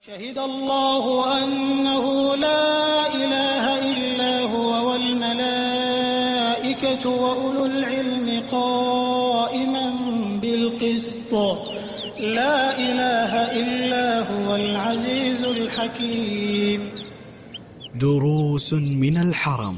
شهد الله أنه لا إله إلا هو والملائكة وأولو العلم قائما بالقسط لا إله إلا هو العزيز الحكيم. دروس من الحرم.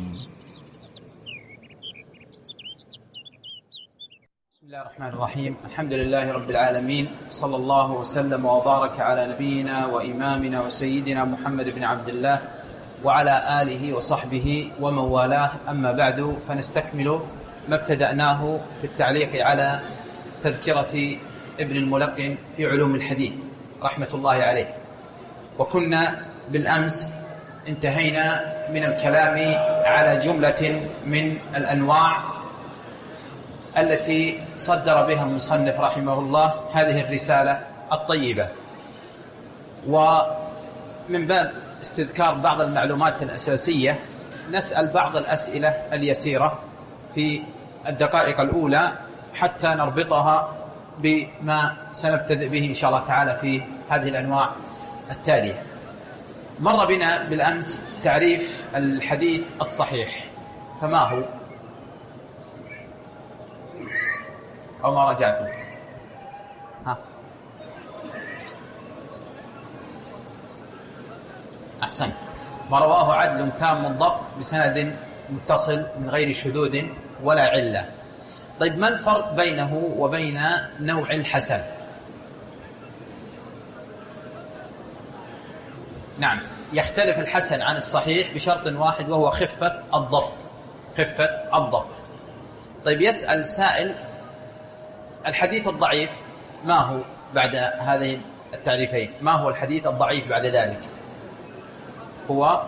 بسم الله الرحمن الرحيم. الحمد لله رب العالمين، صلى الله وسلم وبارك على نبينا وإمامنا وسيدنا محمد بن عبد الله وعلى آله وصحبه ومن والاه. أما بعد، فنستكمل ما ابتدأناه في التعليق على تذكرة ابن الملقن في علوم الحديث رحمة الله عليه. وكنا بالأمس انتهينا من الكلام على جملة من الأنواع التي صدر بها المصنف رحمه الله هذه الرسالة الطيبة، ومن باب استذكار بعض المعلومات الأساسية نسأل بعض الأسئلة اليسيرة في الدقائق الأولى حتى نربطها بما سنبتدئ به إن شاء الله تعالى في هذه الأنواع التالية. مر بنا بالأمس تعريف الحديث الصحيح، فما هو؟ أو ما رجعتم؟ أحسن. ما رواه عدل تام الضبط بسند متصل من غير شذوذ ولا علة. طيب، ما الفرق بينه وبين نوع الحسن؟ نعم، يختلف الحسن عن الصحيح بشرط واحد، وهو خفة الضبط. خفة الضبط. طيب، يسأل سائل: الحديث الضعيف ما هو بعد هذين التعريفين؟ ما هو الحديث الضعيف بعد ذلك؟ هو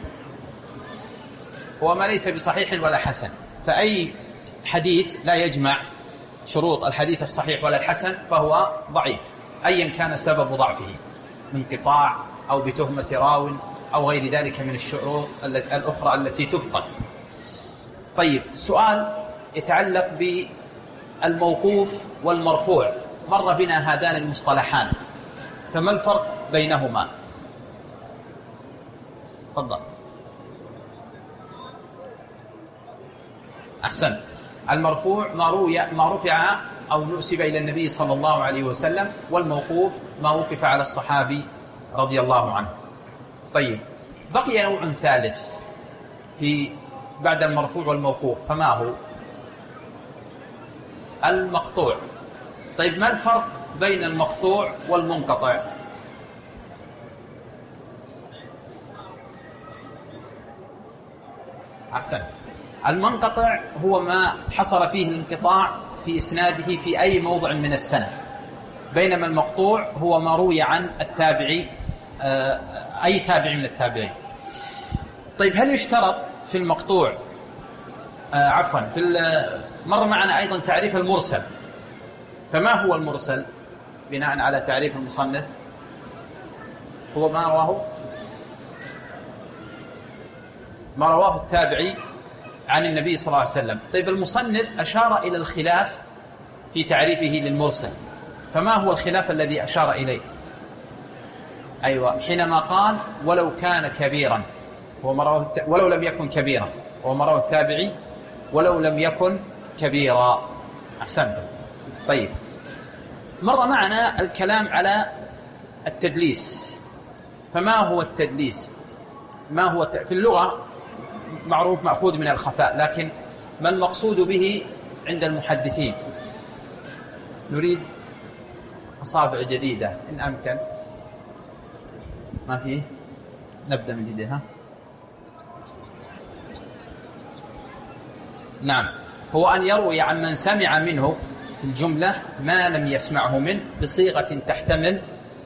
ما ليس بصحيح ولا حسن. فأي حديث لا يجمع شروط الحديث الصحيح ولا الحسن فهو ضعيف، أيا كان سبب ضعفه، من انقطاع أو بتهمة راو أو غير ذلك من الشروط الأخرى التي تفقد. طيب، سؤال يتعلق بالموقوف والمرفوع. مر بنا هذان المصطلحان، فما الفرق بينهما؟ تفضل. أحسن. المرفوع ما رفع أو نسب إلى النبي صلى الله عليه وسلم، والموقوف ما وقف على الصحابي رضي الله عنه. طيب، بقي نوع ثالث في بعد المرفوع والموقوف، فما هو؟ المقطوع. طيب، ما الفرق بين المقطوع والمنقطع؟ أحسن. المنقطع هو ما حصل فيه الانقطاع في إسناده في أي موضع من السند، بينما المقطوع هو ما روي عن التابعي، أي تابع من التابعين. طيب، هل يشترط في المقطوع مر معنا أيضا تعريف المرسل، فما هو المرسل بناء على تعريف المصنف؟ هو ما رواه التابعي عن النبي صلى الله عليه وسلم. طيب، المصنف أشار إلى الخلاف في تعريفه للمرسل، فما هو الخلاف الذي أشار إليه؟ أيوة، حينما قال ولو كان كبيرا، ولو لم يكن كبيرا، هو ما رواه التابعي ولو لم يكن كبيرا. أحسنتم. طيب، مر معنا الكلام على التدليس، فما هو التدليس؟ في اللغة معروف مأخوذ من الخفاء، لكن ما المقصود به عند المحدثين؟ نريد أصابع جديدة إن أمكن. ما فيه؟ نبدأ من جديد. نعم، هو أن يروي عن من سمع منه في الجملة ما لم يسمعه منه بصيغة تحتمل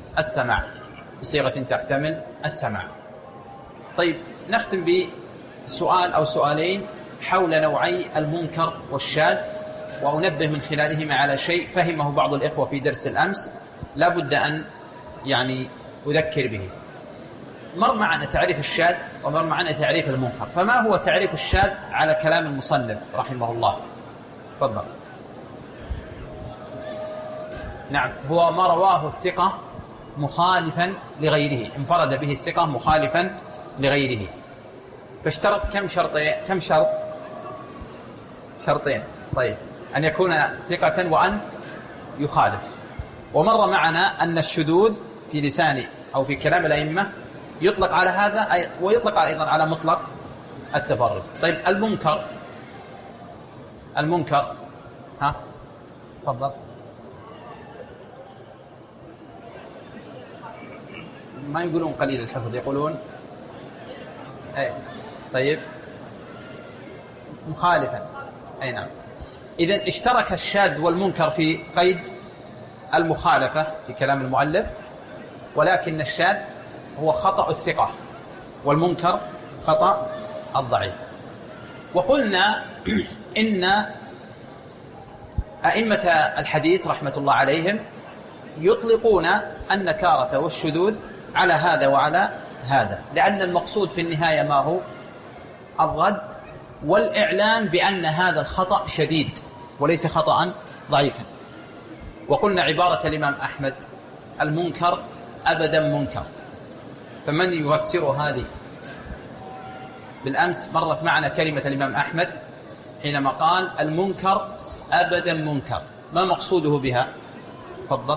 السماع. طيب، نختم بسؤال أو سؤالين حول نوعي المنكر والشاذ، وأنبه من خلالهما على شيء فهمه بعض الإخوة في درس الأمس لا بد أن أذكر به. مر معنا تعريف الشاذ ومر معنا تعريف المنكر، فما هو تعريف الشاذ على كلام المصنف رحمه الله؟ تفضل. نعم، هو ما رواه الثقة مخالفا لغيره، انفرد به الثقة مخالفا لغيره. فاشترط كم شرط؟ شرطين. طيب، أن يكون ثقة وأن يخالف. ومر معنا أن الشذوذ في لسان أو في كلام الأئمة يطلق على هذا ويطلق أيضا على مطلق التفرد. طيب، المنكر ها تفضل. ما يقولون قليل الحفظ، يقولون طيب مخالفا. أي نعم. إذن اشترك الشاذ والمنكر في قيد المخالفة في كلام المؤلف، ولكن الشاذ هو خطأ الثقة والمنكر خطأ الضعيف. وقلنا إن أئمة الحديث رحمة الله عليهم يطلقون النكارة والشذوذ على هذا وعلى هذا، لأن المقصود في النهاية ما هو؟ الرد والإعلان بأن هذا الخطأ شديد وليس خطأ ضعيفا. وقلنا عبارة الإمام أحمد: المنكر أبدا منكر. فمن يفسر هذه؟ بالأمس مرت معنا كلمة الإمام أحمد حينما قال المنكر أبدا منكر، ما مقصوده بها؟ تفضل.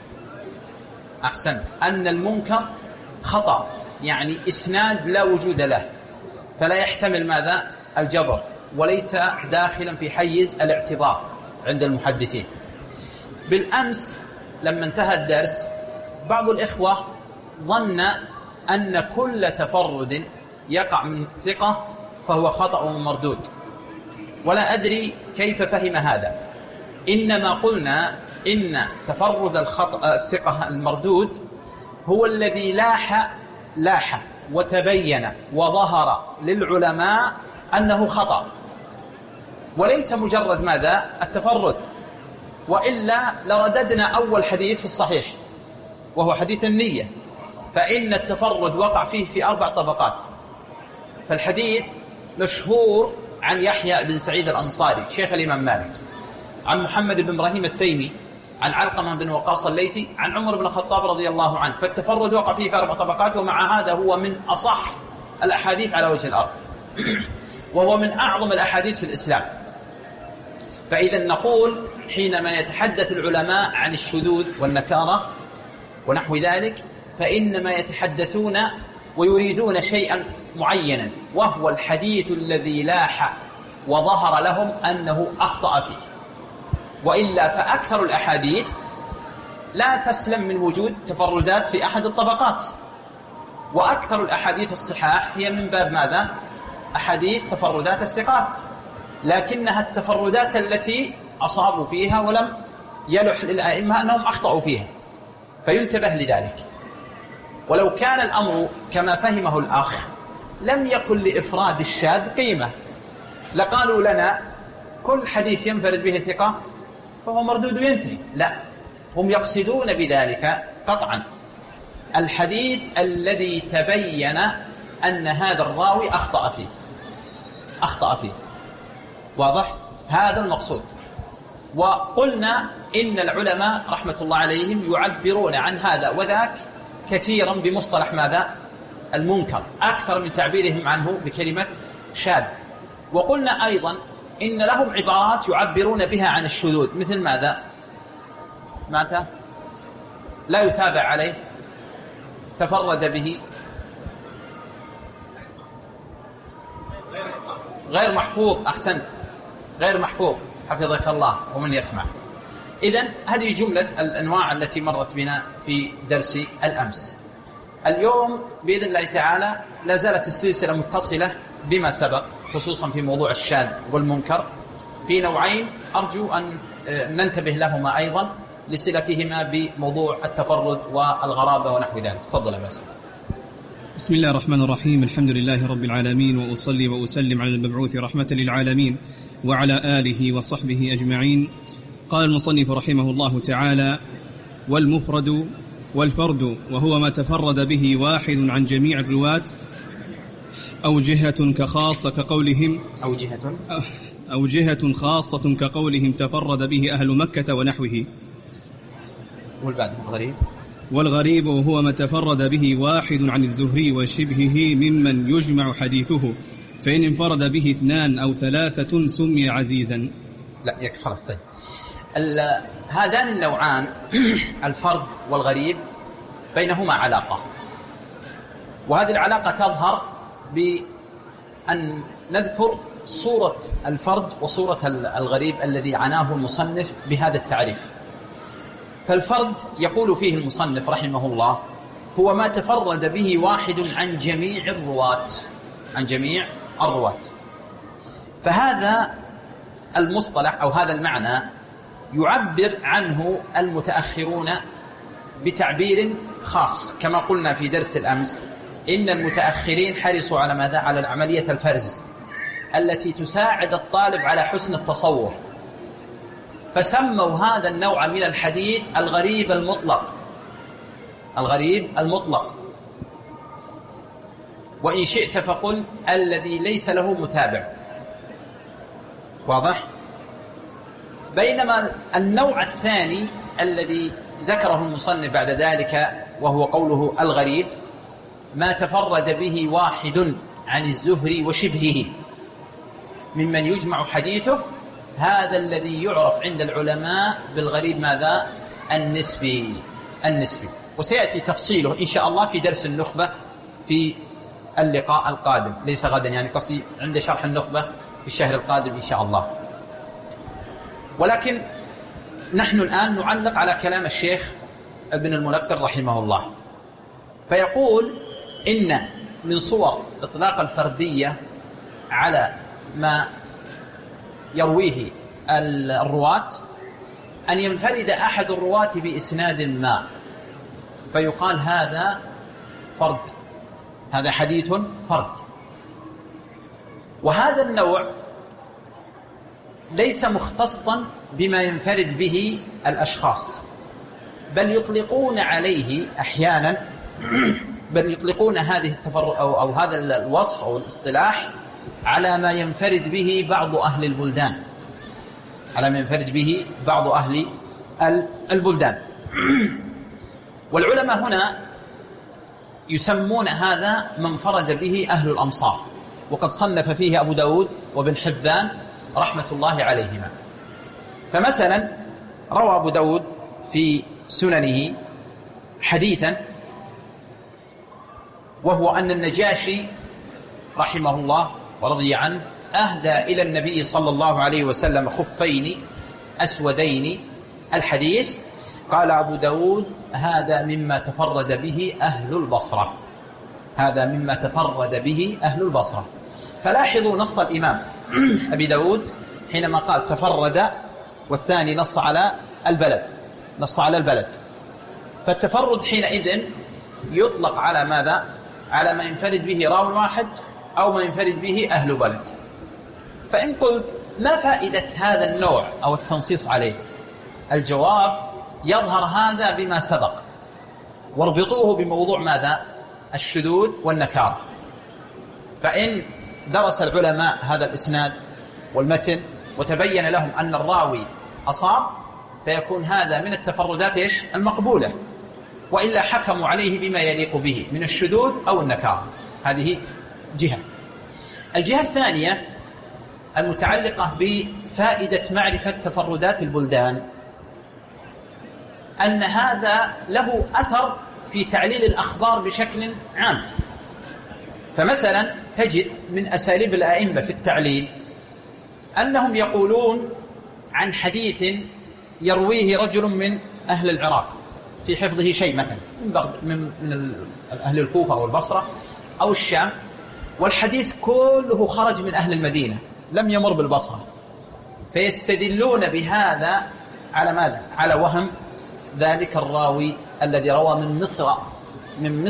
أحسن. أن المنكر خطأ، يعني إسناد لا وجود له، فلا يحتمل ماذا؟ الجبر، وليس داخلا في حيز الاعتبار عند المحدثين. بالأمس لما انتهى الدرس بعض الإخوة ظن أن كل تفرد يقع من ثقة فهو خطأ ومردود، ولا أدري كيف فهم هذا. إنما قلنا إن تفرد الثقة المردود هو الذي لاح وتبين وظهر للعلماء أنه خطأ، وليس مجرد ماذا؟ التفرد. وإلا لرددنا أول حديث في الصحيح وهو حديث النية، فإن التفرد وقع فيه في 4 طبقات. فالحديث مشهور عن يحيى بن سعيد الأنصاري شيخ الإمام مالك، عن محمد بن إبراهيم التيمي، عن علقمة بن وقاص الليثي، عن عمر بن الخطاب رضي الله عنه. فالتفرد وقع فيه في 4 طبقات، ومع هذا هو من أصح الأحاديث على وجه الأرض، وهو من أعظم الأحاديث في الإسلام. فإذا نقول حينما يتحدث العلماء عن الشذوذ والنكارة ونحو ذلك فإنما يتحدثون ويريدون شيئا معينا، وهو الحديث الذي لاح وظهر لهم أنه أخطأ فيه. وإلا فأكثر الأحاديث لا تسلم من وجود تفردات في أحد الطبقات، وأكثر الأحاديث الصحاح هي من باب ماذا؟ أحاديث تفردات الثقات، لكنها التفردات التي أصابوا فيها ولم يلح للأئمة أنهم أخطأوا فيها، فينتبه لذلك. ولو كان الأمر كما فهمه الأخ لم يكن لإفراد الشاذ قيمة، لقالوا لنا كل حديث ينفرد به ثقة فهو مردود ينتهي. لا، هم يقصدون بذلك قطعا الحديث الذي تبين أن هذا الراوي أخطأ فيه. واضح؟ هذا المقصود. وقلنا إن العلماء رحمة الله عليهم يعبرون عن هذا وذاك كثيرا بمصطلح ماذا؟ المنكر، أكثر من تعبيرهم عنه بكلمة شاذ. وقلنا أيضا إن لهم عبارات يعبرون بها عن الشذوذ، مثل ماذا؟ لا يتابع عليه، تفرد به، غير محفوظ. أحسنت، غير محفوظ، حفظك الله ومن يسمع. إذن هذه جملة الأنواع التي مرت بنا في درس الأمس. اليوم بإذن الله تعالى لا زالت السلسلة متصلة بما سبق، خصوصا في موضوع الشاذ والمنكر، في نوعين أرجو أن ننتبه لهما أيضا لصلتهما بموضوع التفرد والغرابة ونحو ذلك. تفضل يا باسم. بسم الله الرحمن الرحيم. الحمد لله رب العالمين، وأصلي وأسلم على المبعوث رحمة للعالمين وعلى آله وصحبه أجمعين. قال المصنف رحمه الله تعالى: والمفرد والفرد وهو ما تفرد به واحد عن جميع الرواة أو جهة كخاصة كقولهم أو جهة خاصة كقولهم تفرد به أهل مكة ونحوه. والبعد غريب. والغريب هو ما تفرد به واحد عن الزهري وشبهه ممن يجمع حديثه، فإن انفرد به 2 أو 3 سمي عزيزا. لا يك خلاص. طيب هذان النوعان الفرد والغريب بينهما علاقة، وهذه العلاقة تظهر بأن نذكر صورة الفرد وصورة الغريب الذي عناه المصنف بهذا التعريف. فالفرد يقول فيه المصنف رحمه الله هو ما تفرد به واحد عن جميع الرواة. فهذا المصطلح أو هذا المعنى يعبر عنه المتأخرون بتعبير خاص، كما قلنا في درس الأمس إن المتأخرين حرصوا على ماذا؟ على العملية الفرز التي تساعد الطالب على حسن التصور، فسموا هذا النوع من الحديث الغريب المطلق. وإن شئت فقل الذي ليس له متابع. واضح؟ بينما النوع الثاني الذي ذكره المصنف بعد ذلك وهو قوله الغريب ما تفرد به واحد عن الزهري وشبهه ممن يجمع حديثه، هذا الذي يعرف عند العلماء بالغريب ماذا؟ النسبي. وسيأتي تفصيله إن شاء الله في درس النخبة في اللقاء القادم، ليس غدا، يعني قصدي عند شرح النخبة في الشهر القادم إن شاء الله. ولكن نحن الآن نعلق على كلام الشيخ ابن المنقر رحمه الله، فيقول إن من صور إطلاق الفردية على ما يرويه الرواة أن ينفرد أحد الرواة بإسناد ما فيقال هذا فرد، هذا حديث فرد. وهذا النوع ليس مختصا بما ينفرد به الأشخاص، بل يطلقون عليه أحيانا، بل يطلقون هذه أو هذا الوصف أو الاصطلاح على ما ينفرد به بعض أهل البلدان، والعلماء هنا يسمون هذا من انفرد به أهل الأمصار، وقد صنف فيه أبو داود وابن حبان رحمة الله عليهما. فمثلا روى أبو داود في سننه حديثا وهو أن النجاشي رحمه الله ورضي عنه أهدى إلى النبي صلى الله عليه وسلم خفين أسودين. الحديث قال أبو داود هذا مما تفرد به أهل البصرة. فلاحظوا نص الإمام أبي داود حينما قال تفرد، والثاني نص على البلد. فالتفرد حينئذ يطلق على ماذا؟ على ما ينفرد به راو واحد أو ما ينفرد به أهل بلد. فإن قلت ما فائدة هذا النوع أو التنصيص عليه؟ الجواب يظهر هذا بما سبق، واربطوه بموضوع ماذا؟ الشذوذ والنكارة. فإن درس العلماء هذا الإسناد والمتن وتبين لهم أن الراوي أصاب، فيكون هذا من التفردات المقبولة، وإلا حكموا عليه بما يليق به من الشذوذ أو النكارة. هذه جهة. الجهة الثانية المتعلقة بفائدة معرفة تفردات البلدان، أن هذا له أثر في تعليل الأخبار بشكل عام. فمثلا تجد من أساليب الأئمة في التعليل أنهم يقولون عن حديث يرويه رجل من أهل العراق في حفظه شيء، مثلا من أهل الكوفة أو البصرة أو الشام، والحديث كله خرج من أهل المدينة لم يمر بالبصرة، فيستدلون بهذا على ماذا؟ على وهم ذلك الراوي الذي روى من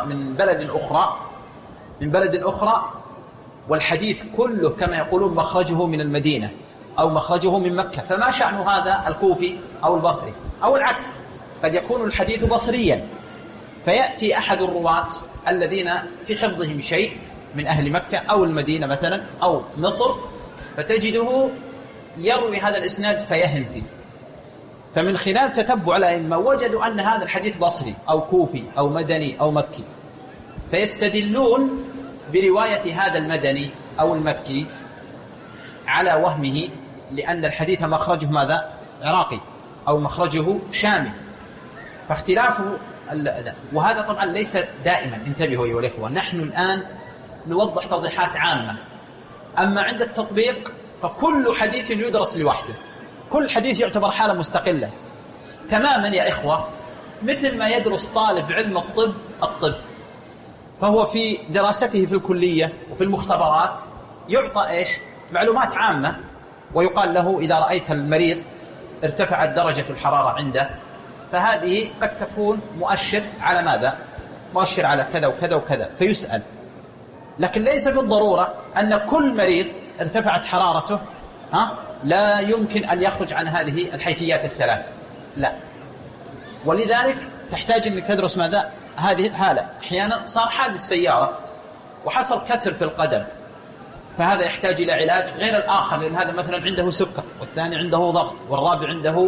بلد أخرى والحديث كله كما يقولون مخرجه من المدينة أو مخرجه من مكة، فما شأن هذا الكوفي أو البصري؟ أو العكس، قد يكون الحديث بصريا فيأتي أحد الرواة الذين في حفظهم شيء من أهل مكة أو المدينة مثلا أو مصر، فتجده يروي هذا الإسناد فيهم فيه. فمن خلال تتبع الأئمة وجدوا أن هذا الحديث بصري أو كوفي أو مدني أو مكي، فيستدلون برواية هذا المدني أو المكي على وهمه، لأن الحديث مخرجه ماذا؟ عراقي أو مخرجه شامي، فاختلافه. وهذا طبعا ليس دائما، انتبهوا أيها الإخوة، نحن الآن نوضح توضيحات عامة، أما عند التطبيق فكل حديث يدرس لوحده، كل حديث يعتبر حالة مستقلة تماما يا إخوة، مثل ما يدرس طالب علم الطب فهو في دراسته في الكلية وفي المختبرات يعطى إيش؟ معلومات عامة، ويقال له إذا رأيت المريض ارتفعت درجة الحرارة عنده، فهذه قد تكون مؤشر على ماذا؟ مؤشر على كذا وكذا وكذا، فيسأل. لكن ليس بالضرورة أن كل مريض ارتفعت حرارته لا يمكن أن يخرج عن هذه الحيثيات الثلاث، لا. ولذلك تحتاج أنك تدرس ماذا؟ هذه الحالة. أحيانا صار حادث سيارة وحصل كسر في القدم، فهذا يحتاج إلى علاج غير الآخر، لأن هذا مثلا عنده سكر، والثاني عنده ضغط، والرابع عنده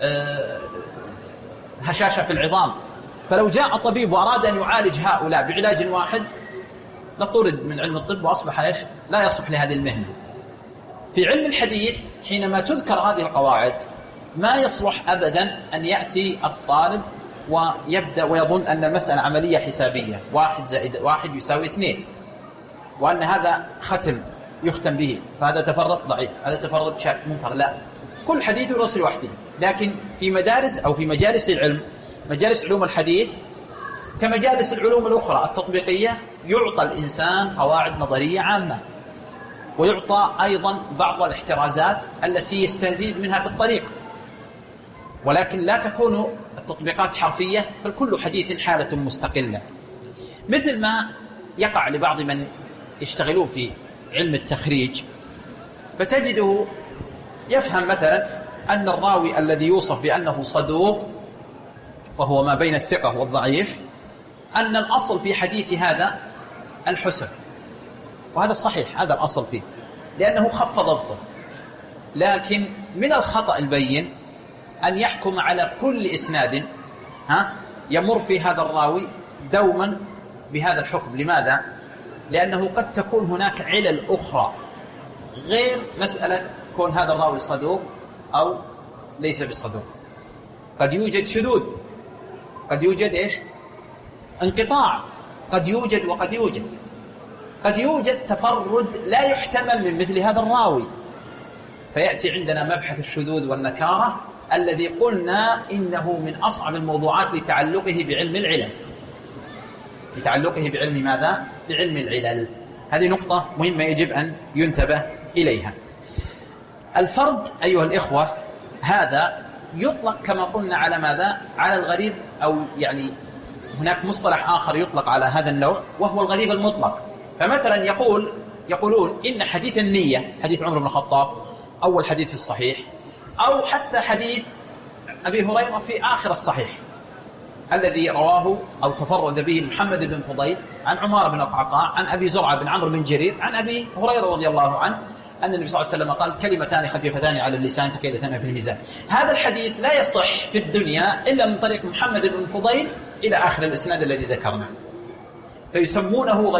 هشاشة في العظام. فلو جاء طبيب وأراد أن يعالج هؤلاء بعلاج واحد لطرد من علم الطب وأصبح إيش؟ لا يصلح لهذه المهنة. في علم الحديث حينما تذكر هذه القواعد ما يصلح أبدا أن يأتي الطالب ويبدأ ويظن أن المسألة عملية حسابية، 1 زائد 1 يساوي 2، وأن هذا ختم يختم به، فهذا تفرد ضعيف، هذا تفرد شاك منكر. لا، كل حديث يدرس لوحده. لكن في مدارس أو في مجالس العلم، مجالس علوم الحديث كمجالس العلوم الأخرى التطبيقية، يعطى الإنسان قواعد نظرية عامة، ويعطى أيضا بعض الاحترازات التي يستفيد منها في الطريق، ولكن لا تكون التطبيقات حرفية، بل كل حديث حالة مستقلة. مثل ما يقع لبعض من يشتغلون في علم التخريج، فتجده يفهم مثلا أن الراوي الذي يوصف بأنه صدوق، وهو ما بين الثقة والضعيف، أن الأصل في حديث هذا الحسن، وهذا صحيح، هذا الأصل فيه لأنه خف ضبطه. لكن من الخطأ البين أن يحكم على كل إسناد يمر في هذا الراوي دوما بهذا الحكم. لماذا؟ لأنه قد تكون هناك علل أخرى غير مسألة كون هذا الراوي صدوق أو ليس بصدوق. قد يوجد شذوذ، قد يوجد إيش؟ انقطاع، قد يوجد وقد يوجد، قد يوجد تفرد لا يحتمل من مثل هذا الراوي، فيأتي عندنا مبحث الشذوذ والنكارة الذي قلنا إنه من أصعب الموضوعات لتعلقه بعلم العلل، لتعلقه بعلم ماذا؟ بعلم العلل. هذه نقطة مهمة يجب أن ينتبه إليها. الفرد أيها الإخوة هذا يطلق كما قلنا على ماذا؟ على الغريب، أو يعني هناك مصطلح آخر يطلق على هذا النوع وهو الغريب المطلق. فمثلا يقولون إن حديث النية، حديث عمر بن الخطاب، أول حديث في الصحيح، أو حتى حديث أبي هريرة في آخر الصحيح الذي رواه أو تفرد به محمد بن فضيل عن عمار بن القعقاع عن أبي زرعة بن عمرو بن جرير عن أبي هريرة رضي الله عنه أن النبي صلى الله عليه وسلم قال: كلمتان خفيفتان على اللسان ثقيلتان في الميزان. هذا الحديث لا يصح في الدنيا إلا من طريق محمد بن فضيل إلى آخر الإسناد الذي ذكرناه، فيسمونه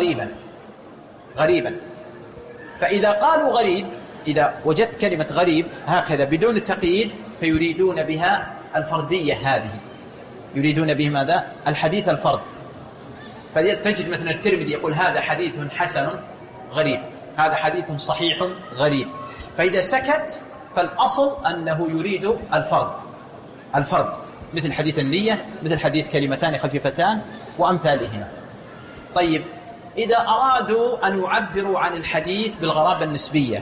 غريبا. فإذا قالوا غريب، إذا وجدت كلمة غريب هكذا بدون تقييد، فيريدون بها الفردية، هذه يريدون به ماذا؟ الحديث الفرد. فتجد مثلا الترمذي يقول: هذا حديث حسن غريب، هذا حديث صحيح غريب. فإذا سكت فالأصل أنه يريد الفرد، مثل حديث النية، مثل حديث كلمتان خفيفتان وأمثالهما. طيب، إذا أرادوا أن يعبروا عن الحديث بالغرابة النسبية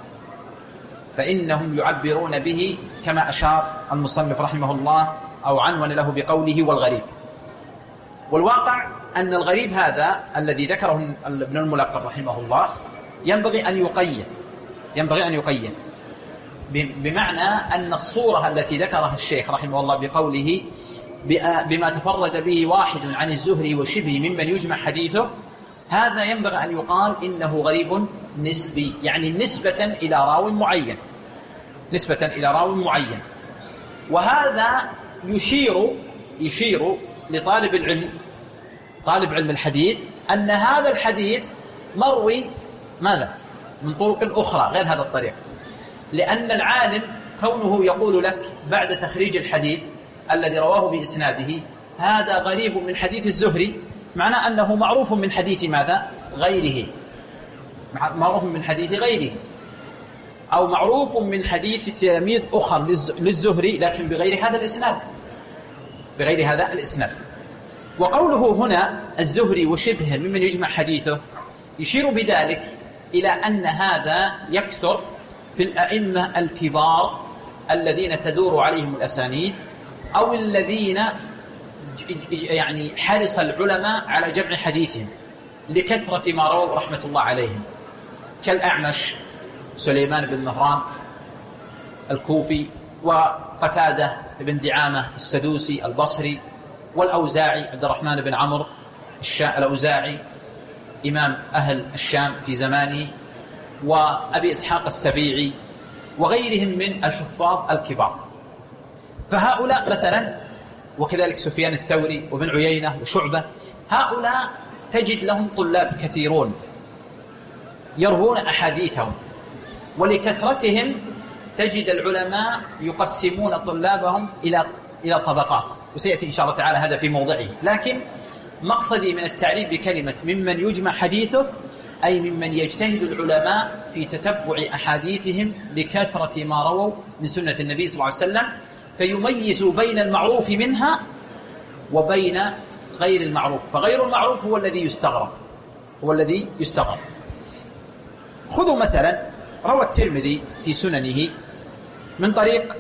فإنهم يعبرون به كما أشار المصنف رحمه الله أو عنون له بقوله: والغريب. والواقع أن الغريب هذا الذي ذكره ابن الملقن رحمه الله ينبغي أن يقيد، بمعنى أن الصورة التي ذكرها الشيخ رحمه الله بقوله بما تفرد به واحد عن الزهري وشبه ممن يجمع حديثه، هذا ينبغي أن يقال إنه غريب نسبي، يعني نسبة إلى راو معين. وهذا يشير لطالب العلم، طالب علم الحديث، أن هذا الحديث مروي ماذا؟ من طرق أخرى غير هذا الطريق، لأن العالم كونه يقول لك بعد تخريج الحديث الذي رواه بإسناده هذا غريب من حديث الزهري، معناه أنه معروف من حديث ماذا؟ غيره، معروف من حديث غيره، أو معروف من حديث تلاميذ أخر للزهري لكن بغير هذا الإسناد، بغير هذا الإسناد. وقوله هنا الزهري وشبهه ممن يجمع حديثه يشير بذلك إلى أن هذا يكثر في الأئمة الكبار الذين تدور عليهم الأسانيد، أو الذين يعني حرص العلماء على جمع حديثهم لكثرة ما رووا رحمة الله عليهم، كالأعمش سليمان بن مهران الكوفي، وقتادة بن دعامة السدوسي البصري، والأوزاعي عبد الرحمن بن عمرو الأوزاعي إمام أهل الشام في زمانه، وأبي إسحاق السبيعي، وغيرهم من الحفاظ الكبار. فهؤلاء مثلا، وكذلك سفيان الثوري وابن عيينة وشعبة، هؤلاء تجد لهم طلاب كثيرون يروون أحاديثهم، ولكثرتهم تجد العلماء يقسمون طلابهم إلى طبقات، وسيأتي إن شاء الله تعالى هذا في موضعه. لكن مقصدي من التعريف بكلمة ممن يجمع حديثه أي ممن يجتهد العلماء في تتبع أحاديثهم لكثرة ما رووا من سنة النبي صلى الله عليه وسلم، فيميزوا بين المعروف منها وبين غير المعروف، فغير المعروف هو الذي يستغرب. خذوا مثلا روى الترمذي في سننه من طريق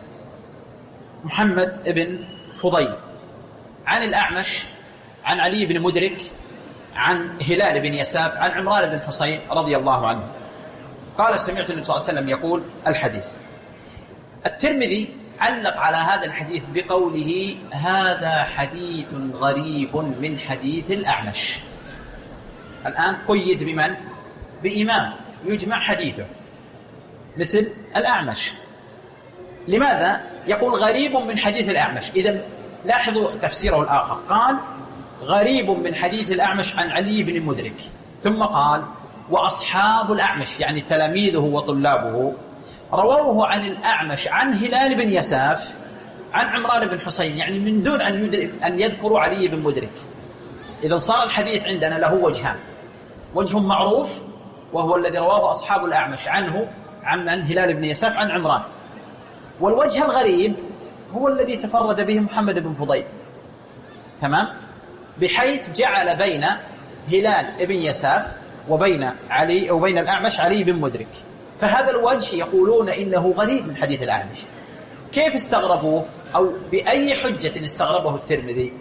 محمد بن فضيل عن الأعمش عن علي بن مدرك عن هلال بن يساف عن عمران بن حسين رضي الله عنه قال سمعت النبي صلى الله عليه وسلم يقول الحديث. الترمذي علق على هذا الحديث بقوله هذا حديث غريب من حديث الأعمش. الآن قيد بمن؟ بإمام يجمع حديثه مثل الأعمش. لماذا يقول غريب من حديث الأعمش؟ إذن لاحظوا تفسيره الآخر، قال غريب من حديث الأعمش عن علي بن مدرك، ثم قال وأصحاب الأعمش يعني تلاميذه وطلابه رووه عن الأعمش عن هلال بن يساف عن عمران بن حسين، يعني من دون أن يذكروا علي بن مدرك. إذن صار الحديث عندنا له وجهان، وجه معروف وهو الذي رواه أصحاب الأعمش عنه عن هلال بن يساف عن عمران، والوجه الغريب هو الذي تفرد به محمد بن فضيل، تمام، بحيث جعل بين هلال بن يساف وبين علي وبين الأعمش علي بن مدرك. فهذا الوجه يقولون إنه غريب من حديث الأعمش. كيف استغربوه أو بأي حجة استغربه الترمذي؟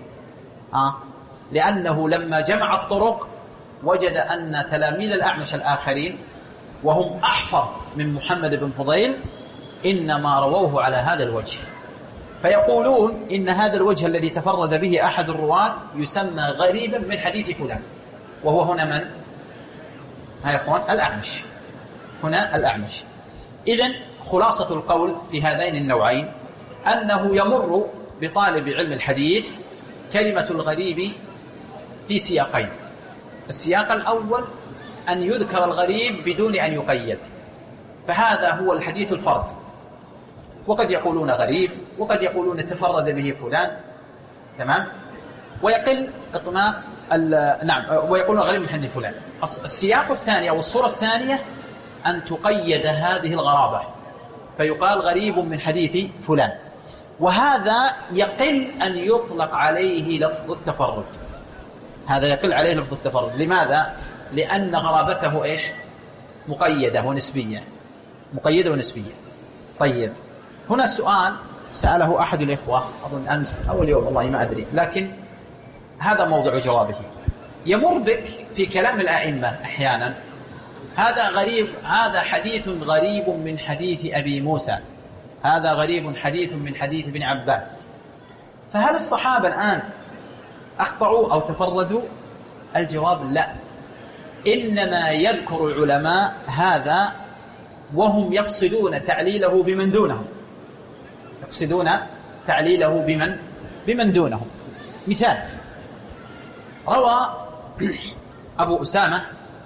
لأنه لما جمع الطرق وجد أن تلاميذ الأعمش الآخرين وهم أحفظ من محمد بن فضيل إنما رووه على هذا الوجه، فيقولون إن هذا الوجه الذي تفرد به أحد الرواة يسمى غريبا من حديث فلان، وهو هنا من؟ ها يا إخوان الأعمش، هنا الأعمش. إذن خلاصة القول في هذين النوعين أنه يمر بطالب علم الحديث كلمة الغريب في سياقين. السياق الأول أن يذكر الغريب بدون أن يقيد، فهذا هو الحديث الفرد، وقد يقولون غريب وقد يقولون تفرد به فلان، تمام، ويقل إطلاق ويقولون غريب من حديث فلان. السياق الثاني أو الصورة الثانية أن تقيد هذه الغرابة فيقال غريب من حديث فلان، وهذا يقل أن يطلق عليه لفظ التفرد، هذا يقل عليه لفظ التفرد. لماذا؟ لأن غرابته إيش؟ مقيدة ونسبية، مقيدة ونسبية. طيب هنا سؤال سأله أحد الإخوة أظن أمس أو اليوم والله ما أدري، لكن هذا موضوع جوابه. يمر بك في كلام الأئمة أحيانا هذا غريب، هذا حديث غريب من حديث أبي موسى، هذا غريب حديث من حديث ابن عباس. فهل الصحابة الآن أخطأوا أو تفردوا؟ الجواب لا، إنما يذكر العلماء هذا وهم يقصدون تعليله بمن دونهم، يقصدون تعليله بمن دونه. مثال: روى أبو أسامة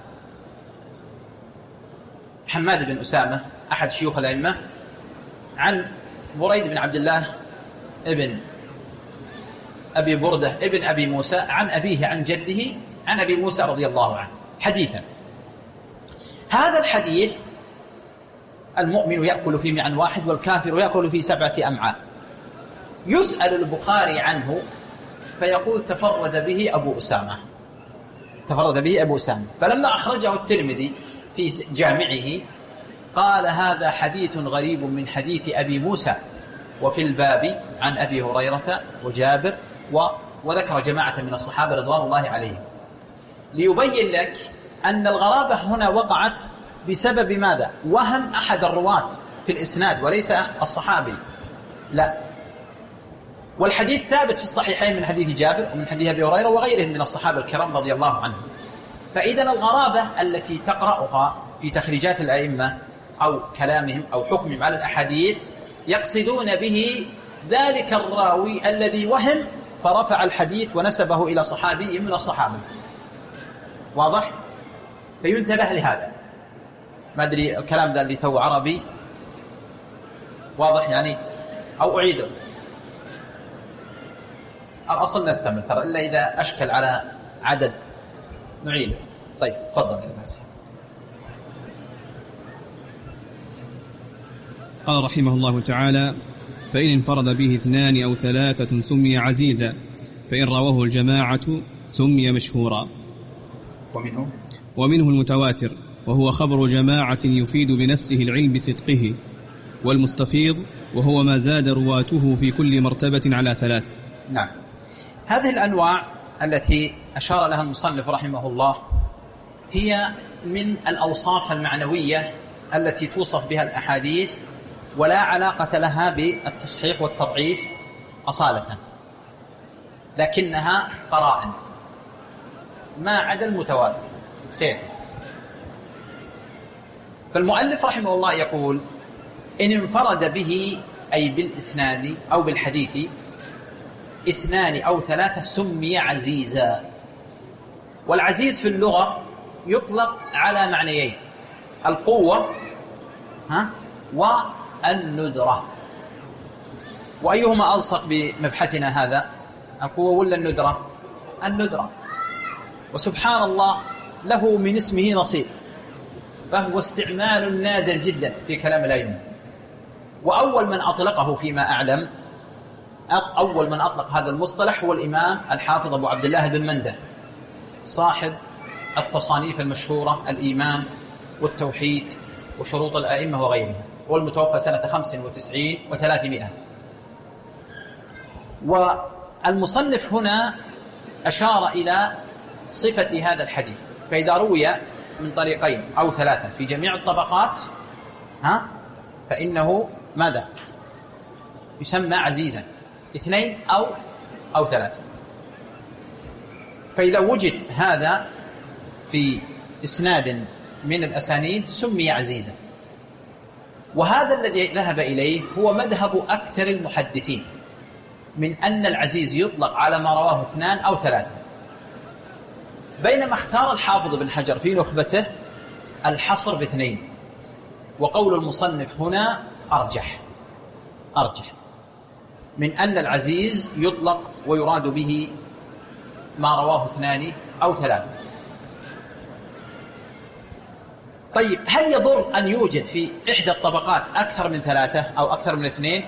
حماد بن أسامة أحد شيوخ الأئمة عن بريد بن عبد الله ابن أبي بردة ابن أبي موسى عن أبيه عن جده عن أبي موسى رضي الله عنه حديثا. هذا الحديث المؤمن يأكل في معن واحد والكافر يأكل في 7 أمعاء. يسأل البخاري عنه فيقول تفرد به أبو أسامة. فلما أخرجه الترمذي في جامعه قال هذا حديث غريب من حديث أبي موسى، وفي الباب عن أبي هريرة وجابر وذكر جماعة من الصحابة رضوان الله عليهم، ليبين لك أن الغرابة هنا وقعت بسبب ماذا؟ وهم أحد الرواة في الإسناد وليس الصحابي، لا. والحديث ثابت في الصحيحين من حديث جابر ومن حديث أبي هريرة وغيرهم من الصحابة الكرام رضي الله عنهم. فإذا الغرابة التي تقرأها في تخريجات الأئمة أو كلامهم أو حكمهم على الأحاديث يقصدون به ذلك الراوي الذي وهم فرفع الحديث ونسبه إلى صحابي من الصحابة. واضح؟ فينتبه لهذا. ما أدري الكلام ذا اللي تو عربي واضح يعني أو أعيده؟ الأصل نستمر ترى، إلا إذا أشكل على عدد نعيده. طيب تفضل يا ناس. قال رحمه الله تعالى: فإن انفرد به 2 أو 3 سمي عزيزا، فإن رواه الجماعة سمي مشهورا. ومنه المتواتر، وهو خبر جماعة يفيد بنفسه العلم بصدقه، والمستفيض وهو ما زاد رواته في كل مرتبة على 3. نعم. هذه الأنواع التي أشار لها المصنف رحمه الله هي من الأوصاف المعنوية التي توصف بها الأحاديث ولا علاقة لها بالتصحيح والتضعيف أصالة، لكنها قرائن ما عدا المتواتر سيأتي. فالمؤلف رحمه الله يقول: إن انفرد به أي بالإسناد أو بالحديث 2 أو 3 سمي عزيزا. والعزيز في اللغة يطلق على معنيين: القوة والندرة. وأيهما ألصق بمبحثنا هذا، القوة ولا الندرة؟ الندرة. وسبحان الله له من اسمه نصيب، فهو استعمال نادر جدا في كلام الأئمة. وأول من أطلقه فيما أعلم، أول من أطلق هذا المصطلح هو الإمام الحافظ أبو عبد الله بن مندة صاحب التصانيف المشهورة الإيمان والتوحيد وشروط الأئمة وغيرها، والمتوفى سنة 95 و300. والمصنف هنا أشار إلى صفة هذا الحديث، فإذا روي من طريقين أو 3 في جميع الطبقات فإنه ماذا؟ يسمى عزيزا، 2 أو 3. فإذا وجد هذا في إسناد من الأسانيد سمي عزيزا. وهذا الذي ذهب إليه هو مذهب أكثر المحدثين من أن العزيز يطلق على ما رواه 2 أو 3، بينما اختار الحافظ بن حجر في نخبته الحصر ب2. وقول المصنف هنا أرجح من أن العزيز يطلق ويراد به ما رواه 2 أو 3. طيب هل يضر أن يوجد في إحدى الطبقات أكثر من 3 أو أكثر من 2؟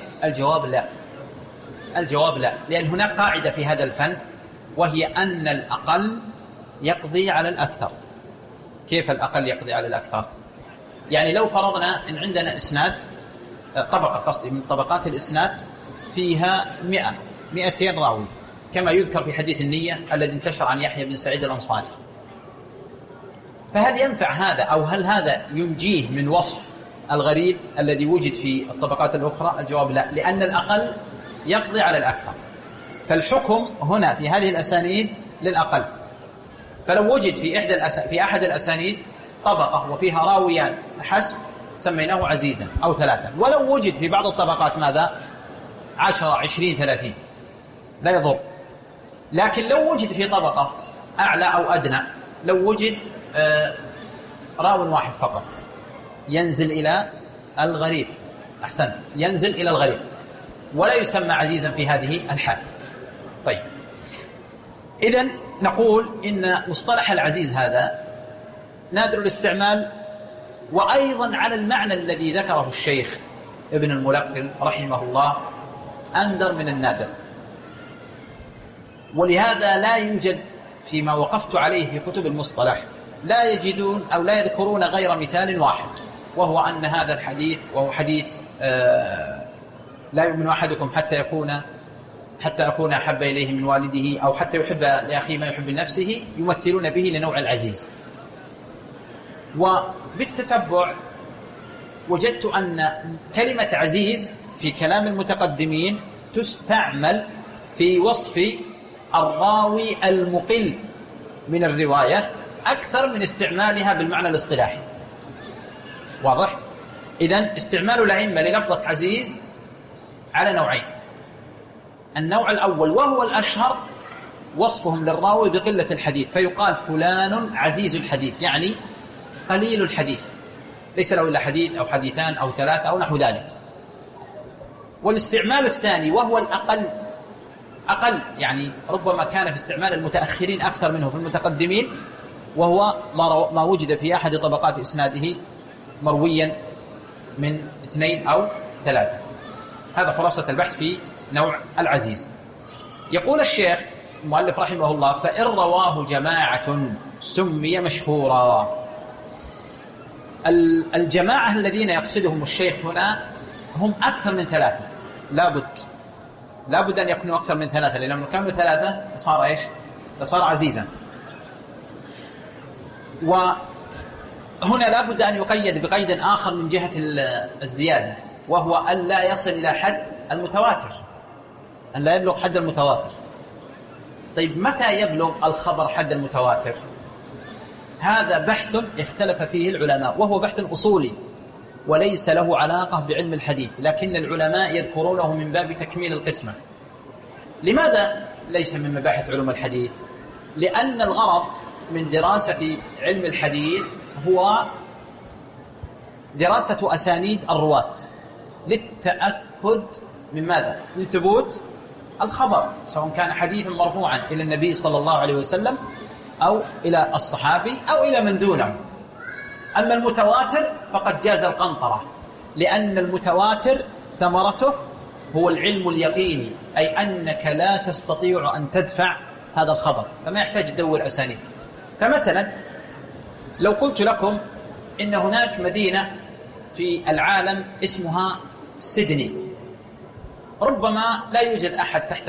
الجواب لا، لأن هناك قاعدة في هذا الفن، وهي أن الأقل يقضي على الأكثر. كيف الأقل يقضي على الأكثر؟ يعني لو فرضنا أن عندنا إسناد طبقة من طبقات الإسناد فيها 200 راوي، كما يذكر في حديث النية الذي انتشر عن يحيى بن سعيد الأنصاري. فهل ينفع هذا أو هل هذا ينجيه من وصف الغريب الذي وجد في الطبقات الأخرى؟ الجواب لا، لأن الأقل يقضي على الأكثر. فالحكم هنا في هذه الأسانيد للأقل. فلو وجد في أحد الأسانيد طبقة وفيها راويان حسب سميناه عزيزا أو 3، ولو وجد في بعض الطبقات ماذا؟ 10 20 30 لا يضر. لكن لو وجد في طبقة أعلى أو أدنى، لو وجد راو واحد فقط ينزل إلى الغريب، أحسن، ينزل إلى الغريب ولا يسمى عزيزا في هذه الحال. طيب، إذن نقول إن مصطلح العزيز هذا نادر الاستعمال، وأيضا على المعنى الذي ذكره الشيخ ابن الملقن رحمه الله أندر من النادر. ولهذا لا يوجد فيما وقفت عليه في كتب المصطلح لا يجدون أو لا يذكرون غير مثال واحد، وهو أن هذا الحديث، وهو حديث لا يؤمن أحدكم حتى أكون أحب إليه من والده أو حتى يحب لأخيه ما يحب لنفسه، يمثلون به لنوع العزيز. وبالتتبع وجدت أن كلمة عزيز في كلام المتقدمين تستعمل في وصف الراوي المقل من الرواية أكثر من استعمالها بالمعنى الاصطلاحي. واضح؟ إذن استعمال الأئمة للفظة عزيز على نوعين. النوع الأول وهو الأشهر وصفهم للراوي بقلة الحديث، فيقال فلان عزيز الحديث، يعني قليل الحديث، ليس له إلا حديث أو حديثان أو 3 أو نحو ذلك. والاستعمال الثاني وهو أقل، يعني ربما كان في استعمال المتأخرين أكثر منه في المتقدمين، وهو ما وجد في أحد طبقات إسناده مرويا من 2 أو 3. هذا خلاصة البحث في نوع العزيز. يقول الشيخ المؤلف رحمه الله: فإن رواه جماعة سمي مشهورا. الجماعة الذين يقصدهم الشيخ هنا هم أكثر من 3، لابد أن يكونوا أكثر من 3، لأنهم كانوا 3 صار إيش؟ صار عزيزا. وهنا لابد أن يقيد بقيد آخر من جهة الزيادة، وهو أن لا يصل إلى حد المتواتر، أن لا يبلغ حد المتواتر. طيب، متى يبلغ الخبر حد المتواتر؟ هذا بحث اختلف فيه العلماء، وهو بحث أصولي وليس له علاقة بعلم الحديث، لكن العلماء يذكرونه من باب تكميل القسمة. لماذا ليس من مباحث علوم الحديث؟ لأن الغرض من دراسة علم الحديث هو دراسة أسانيد الرواة للتأكد من ماذا؟ من ثبوت الخبر، سواء كان حديثا مرفوعا إلى النبي صلى الله عليه وسلم أو إلى الصحابي أو إلى من دونه. أما المتواتر فقد جاز القنطرة، لأن المتواتر ثمرته هو العلم اليقيني، أي أنك لا تستطيع أن تدفع هذا الخبر، فما يحتاج تدور أسانيد. فمثلا لو قلت لكم إن هناك مدينة في العالم اسمها سيدني، ربما لا يوجد أحد تحت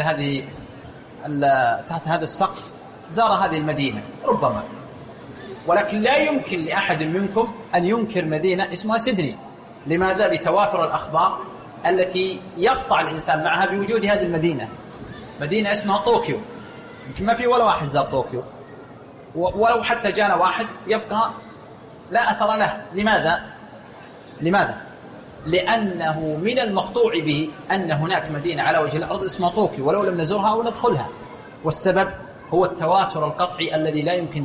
هذا السقف زار هذه المدينة ربما، ولكن لا يمكن لأحد منكم أن ينكر مدينة اسمها سيدني. لماذا؟ لتوافر الأخبار التي يقطع الإنسان معها بوجود هذه المدينة. مدينة اسمها طوكيو، يمكن ما في ولا واحد زار طوكيو، ولو حتى جانا واحد يبقى لا أثر له. لماذا؟ لأنه من المقطوع به أن هناك مدينة على وجه الأرض اسمها طوكيو ولو لم نزورها أو ندخلها، والسبب هو التواتر القطعي الذي لا يمكن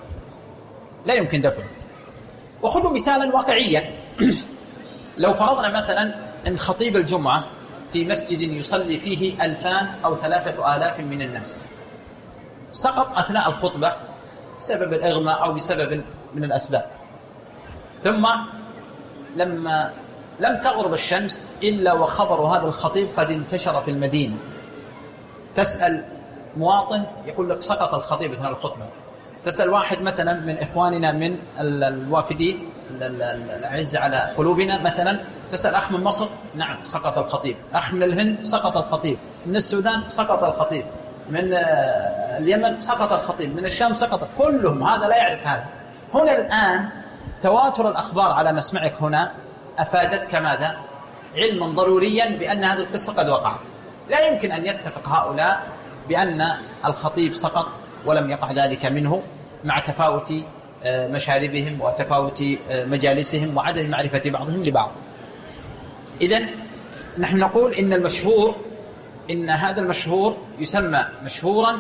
دفعه. وخذوا مثالا واقعيا. لو فرضنا مثلا أن خطيب الجمعة في مسجد يصلي فيه 2000 أو 3000 من الناس سقط أثناء الخطبة بسبب الإغماء أو بسبب من الأسباب، ثم لما لم تغرب الشمس إلا وخبر هذا الخطيب قد انتشر في المدينة، تسأل مواطن يقول لك سقط الخطيب أثناء الخطبة. تسأل واحد مثلا من إخواننا من الوافدين الأعز على قلوبنا، مثلا تسأل أخ من مصر، نعم سقط الخطيب. أخ من الهند سقط الخطيب، من السودان سقط الخطيب، من اليمن سقط الخطيب، من الشام سقط، كلهم هذا لا يعرف هذا. هنا الآن تواتر الأخبار على مسمعك هنا أفادتك ماذا؟ علما ضروريا بأن هذه القصة قد وقعت. لا يمكن أن يتفق هؤلاء بأن الخطيب سقط ولم يقع ذلك منه، مع تفاوت مشاربهم وتفاوت مجالسهم وعدم معرفة بعضهم لبعض. إذن نحن نقول إن المشهور إن هذا المشهور يسمى مشهورا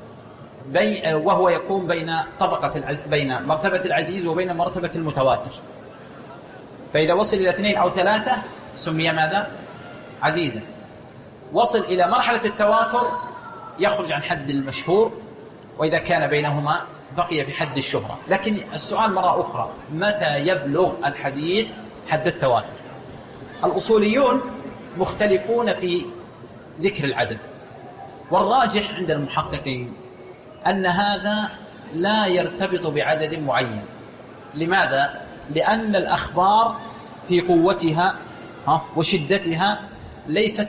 وهو يقوم بين بين مرتبة العزيز وبين مرتبة المتواتر. فإذا وصل إلى 2 أو 3 سمي ماذا؟ عزيزا. وصل إلى مرحلة التواتر يخرج عن حد المشهور، وإذا كان بينهما بقي في حد الشهرة. لكن السؤال مرة أخرى، متى يبلغ الحديث حد التواتر؟ الأصوليون مختلفون في ذكر العدد، والراجح عند المحققين أن هذا لا يرتبط بعدد معين. لماذا؟ لأن الأخبار في قوتها وشدتها ليست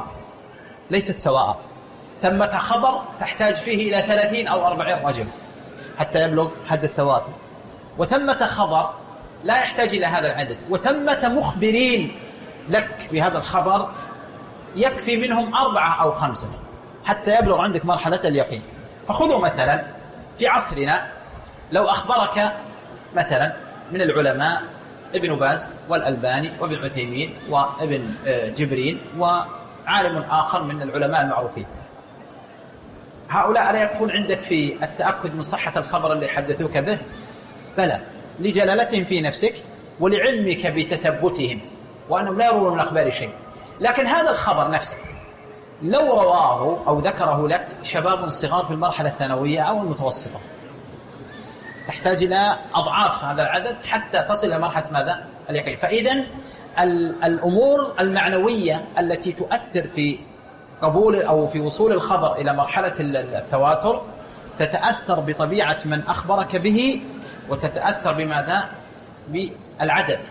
سواء. ثمة خبر تحتاج فيه إلى 30 أو 40 رجل حتى يبلغ حد التواتر، وثمة خبر لا يحتاج إلى هذا العدد، وثمة مخبرين لك بهذا الخبر يكفي منهم 4 أو 5 حتى يبلغ عندك مرحلة اليقين. فخذوا مثلا في عصرنا لو أخبرك مثلا من العلماء ابن باز والألباني وابن عثيمين وابن جبرين وعالم آخر من العلماء المعروفين، هؤلاء لا يكون عندك في التأكد من صحة الخبر اللي حدثوك به؟ بلى، لجلالتهم في نفسك ولعلمك بتثبتهم وأنهم لا يروون من الأخبار شيء. لكن هذا الخبر نفسه لو رواه أو ذكره لك شباب صغار في المرحلة الثانوية أو المتوسطة، تحتاج إلى أضعاف هذا العدد حتى تصل إلى مرحلة ماذا؟ اليقين. فإذن الأمور المعنوية التي تؤثر في قبول أو في وصول الخبر إلى مرحلة التواتر تتأثر بطبيعة من أخبرك به، وتتأثر بماذا؟ بالعدد،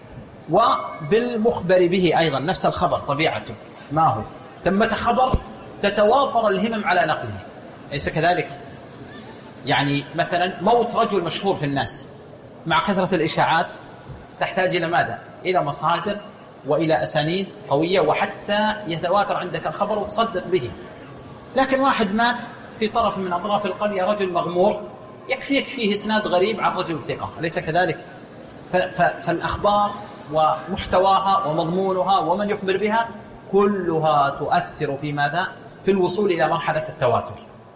وبالمخبر به أيضا. نفس الخبر طبيعته ما هو، ثمة خبر تتوافر الهمم على نقله، ليس كذلك؟ يعني مثلا موت رجل مشهور في الناس مع كثرة الإشاعات تحتاج إلى ماذا؟ إلى مصادر وإلى أسانيد قوية، وحتى يتواتر عندك الخبر وتصدق به. لكن واحد مات في طرف من أطراف القرية، رجل مغمور، يكفيك فيه إسناد غريب عن رجل ثقة، أليس كذلك؟ فالأخبار ومحتواها ومضمونها ومن يخبر بها كلها تؤثر في ماذا؟ في الوصول إلى مرحلة التواتر.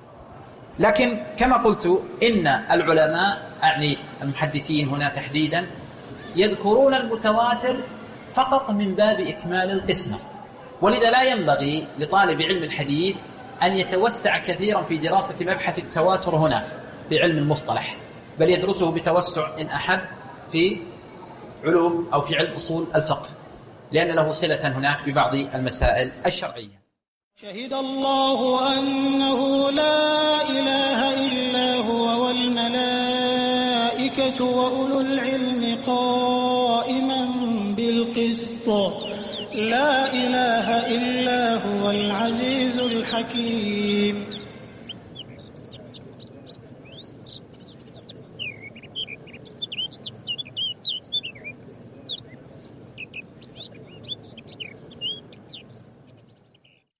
لكن كما قلت إن العلماء أعني المحدثين هنا تحديدا يذكرون المتواتر فقط من باب إكمال القسمة، ولذا لا ينبغي لطالب علم الحديث أن يتوسع كثيرا في دراسة مبحث التواتر هنا في علم المصطلح، بل يدرسه بتوسع إن أحب في علوم أو في علم أصول الفقه، لأن له صلة هناك ببعض المسائل الشرعية. شهد الله أنه لا إله إلا هو والملائكة وأولو العلم قائما بالقسط لا إله إلا هو العزيز الحكيم.